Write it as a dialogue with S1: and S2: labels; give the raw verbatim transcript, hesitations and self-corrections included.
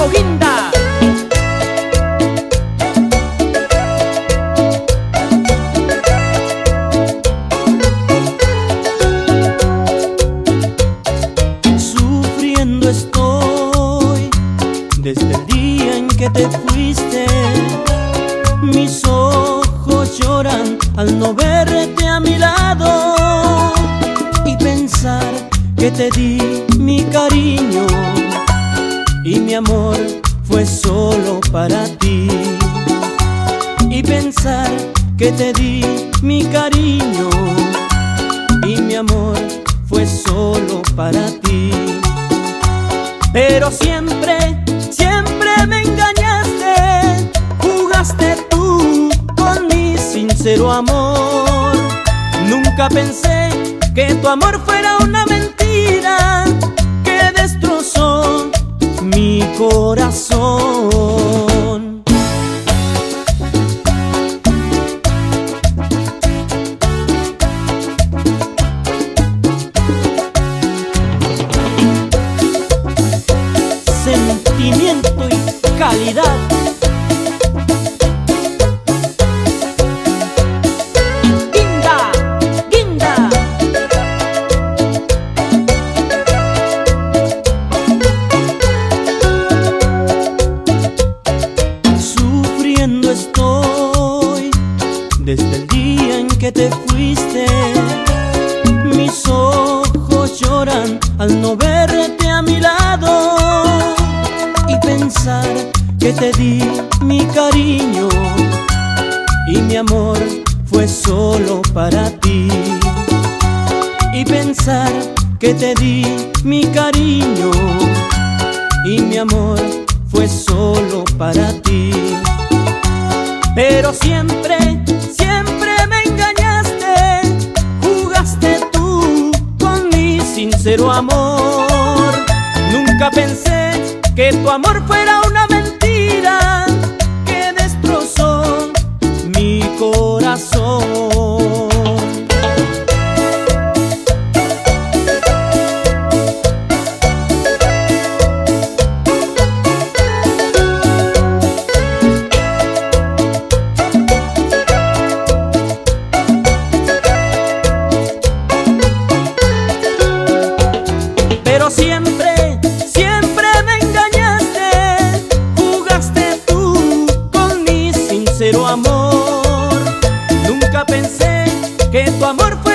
S1: Paco Guinda.
S2: Sufriendo estoy desde el día en que te fuiste. Mis ojos lloran al no verte a mi lado y pensar que te di mi cariño y mi amor fue solo para ti. Y pensar que te di mi cariño y mi amor fue solo para ti. Pero siempre, siempre me engañaste, jugaste tú con mi sincero amor. Nunca pensé que tu amor fuera una mentira que destrozó mi corazón. Sentimiento y calidad.
S1: Guinda, Guinda.
S2: Sufriendo estoy desde el día en que te fuiste. Mis ojos lloran al no verte a mi lado y pensar que te di mi cariño y mi amor fue solo para ti. Y pensar que te di mi cariño y mi amor fue solo para ti. Pero siempre, siempre me engañaste, jugaste tú con mi sincero amor. Nunca pensé que tu amor fuera una mentira que destrozó mi corazón. Pero siempre, siempre me engañaste, jugaste tú con mi sincero amor. Nunca pensé que tu amor fue